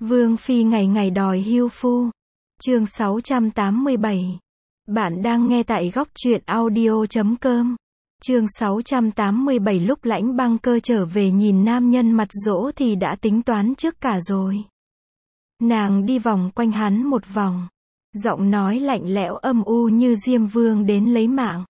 Vương phi ngày ngày đòi hưu phu. Chương 687. Bạn đang nghe tại góc truyện audio.com. Chương 687. Lúc Lãnh Băng Cơ trở về nhìn nam nhân mặt dỗ thì đã tính toán trước cả rồi. Nàng đi vòng quanh hắn một vòng, giọng nói lạnh lẽo âm u như Diêm Vương đến lấy mạng.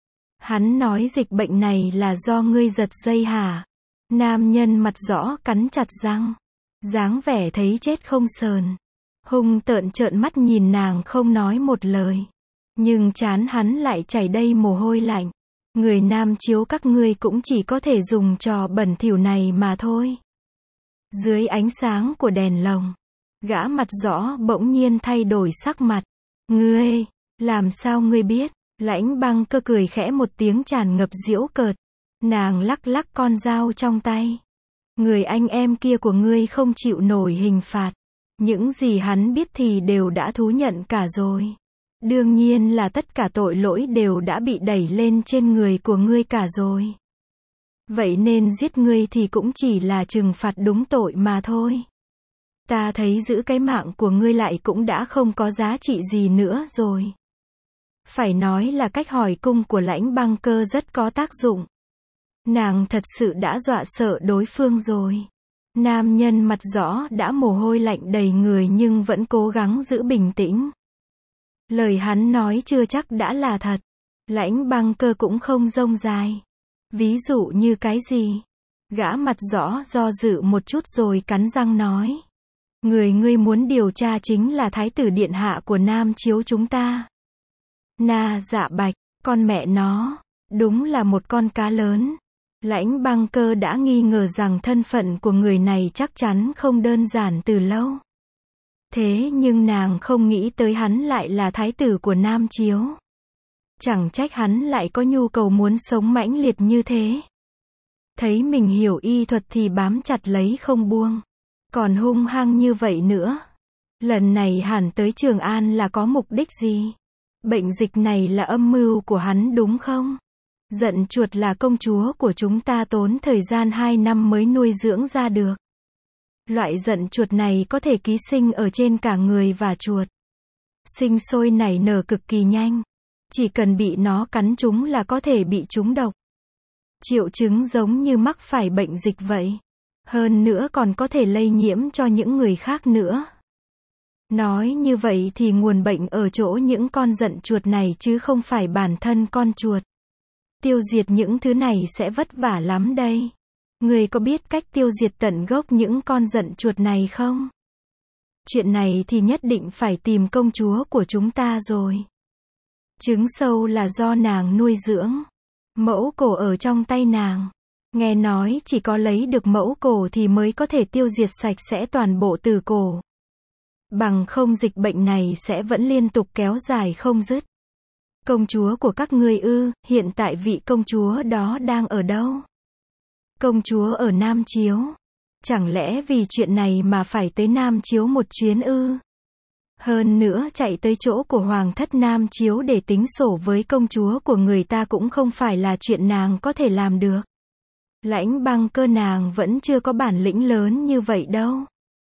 Hắn nói dịch bệnh này là do ngươi giật dây hả? Nam nhân mặt rõ cắn chặt răng, dáng vẻ thấy chết không sờn, hung tợn trợn mắt nhìn nàng không nói một lời. Nhưng trán hắn lại chảy đầy mồ hôi lạnh. Người nam chiếu các ngươi cũng chỉ có thể dùng trò bẩn thỉu này mà thôi. Dưới ánh sáng của đèn lồng, gã mặt rõ bỗng nhiên thay đổi sắc mặt. Ngươi, làm sao ngươi biết? Lãnh Băng Cơ cười khẽ một tiếng tràn ngập giễu cợt. Nàng lắc lắc con dao trong tay. Người anh em kia của ngươi không chịu nổi hình phạt. Những gì hắn biết thì đều đã thú nhận cả rồi. Đương nhiên là tất cả tội lỗi đều đã bị đẩy lên trên người của ngươi cả rồi. Vậy nên giết ngươi thì cũng chỉ là trừng phạt đúng tội mà thôi. Ta thấy giữ cái mạng của ngươi lại cũng đã không có giá trị gì nữa rồi. Phải nói là cách hỏi cung của Lãnh Băng Cơ rất có tác dụng. Nàng thật sự đã dọa sợ đối phương rồi. Nam nhân mặt rõ đã mồ hôi lạnh đầy người nhưng vẫn cố gắng giữ bình tĩnh. Lời hắn nói chưa chắc đã là thật. Lãnh Băng Cơ cũng không rông dài. Ví dụ như cái gì? Gã mặt rõ do dự một chút rồi cắn răng nói. Người ngươi muốn điều tra chính là Thái tử Điện Hạ của Nam Chiếu chúng ta. Na Dạ Bạch, con mẹ nó, đúng là một con cá lớn. Lãnh Băng Cơ đã nghi ngờ rằng thân phận của người này chắc chắn không đơn giản từ lâu. Thế nhưng nàng không nghĩ tới hắn lại là thái tử của Nam Chiếu. Chẳng trách hắn lại có nhu cầu muốn sống mãnh liệt như thế. Thấy mình hiểu y thuật thì bám chặt lấy không buông. Còn hung hăng như vậy nữa. Lần này hẳn tới Trường An là có mục đích gì? Bệnh dịch này là âm mưu của hắn đúng không? Giận chuột là công chúa của chúng ta tốn thời gian 2 năm mới nuôi dưỡng ra được. Loại giận chuột này có thể ký sinh ở trên cả người và chuột. Sinh sôi nảy nở cực kỳ nhanh. Chỉ cần bị nó cắn trúng là có thể bị trúng độc. Triệu chứng giống như mắc phải bệnh dịch vậy. Hơn nữa còn có thể lây nhiễm cho những người khác nữa. Nói như vậy thì nguồn bệnh ở chỗ những con giận chuột này chứ không phải bản thân con chuột. Tiêu diệt những thứ này sẽ vất vả lắm đây. Người có biết cách tiêu diệt tận gốc những con giận chuột này không? Chuyện này thì nhất định phải tìm công chúa của chúng ta rồi. Trứng sâu là do nàng nuôi dưỡng. Mẫu cổ ở trong tay nàng. Nghe nói chỉ có lấy được mẫu cổ thì mới có thể tiêu diệt sạch sẽ toàn bộ tử cổ. Bằng không dịch bệnh này sẽ vẫn liên tục kéo dài không dứt. Công chúa của các ngươi ư? Hiện tại vị công chúa đó đang ở đâu? Công chúa ở Nam Chiếu. Chẳng lẽ vì chuyện này mà phải tới Nam Chiếu một chuyến ư? Hơn nữa chạy tới chỗ của Hoàng thất Nam Chiếu để tính sổ với công chúa của người ta cũng không phải là chuyện nàng có thể làm được. Lãnh Băng Cơ nàng vẫn chưa có bản lĩnh lớn như vậy đâu.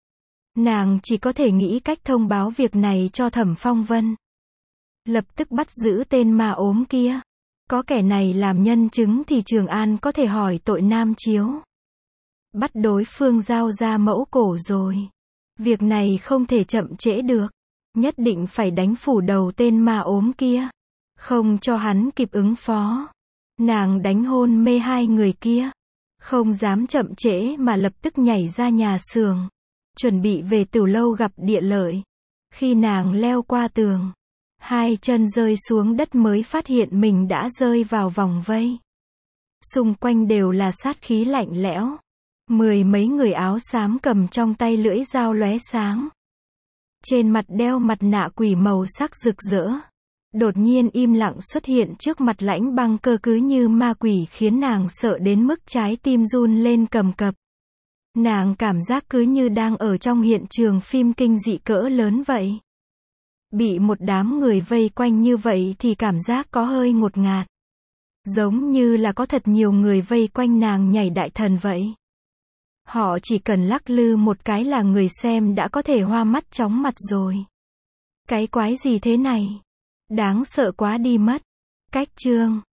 Nàng chỉ có thể nghĩ cách thông báo việc này cho Thẩm Phong Vân. Lập tức bắt giữ tên ma ốm kia. Có kẻ này làm nhân chứng thì Trường An có thể hỏi tội Nam Chiếu. Bắt đối phương giao ra mẫu cổ rồi. Việc này không thể chậm trễ được. Nhất định phải đánh phủ đầu tên ma ốm kia. Không cho hắn kịp ứng phó. Nàng đánh hôn mê 2 người kia. Không dám chậm trễ mà lập tức nhảy ra nhà xưởng. Chuẩn bị về Tửu Lâu gặp Địa Lợi. Khi nàng leo qua tường, 2 chân rơi xuống đất mới phát hiện mình đã rơi vào vòng vây. Xung quanh đều là sát khí lạnh lẽo. 10 mấy người áo xám cầm trong tay lưỡi dao lóe sáng. Trên mặt đeo mặt nạ quỷ màu sắc rực rỡ. Đột nhiên im lặng xuất hiện trước mặt Lãnh Băng Cơ cứ như ma quỷ khiến nàng sợ đến mức trái tim run lên cầm cập. Nàng cảm giác cứ như đang ở trong hiện trường phim kinh dị cỡ lớn vậy. Bị một đám người vây quanh như vậy thì cảm giác có hơi ngột ngạt. Giống như là có thật nhiều người vây quanh nàng nhảy đại thần vậy. Họ chỉ cần lắc lư một cái là người xem đã có thể hoa mắt chóng mặt rồi. Cái quái gì thế này? Đáng sợ quá đi mất. Cách chương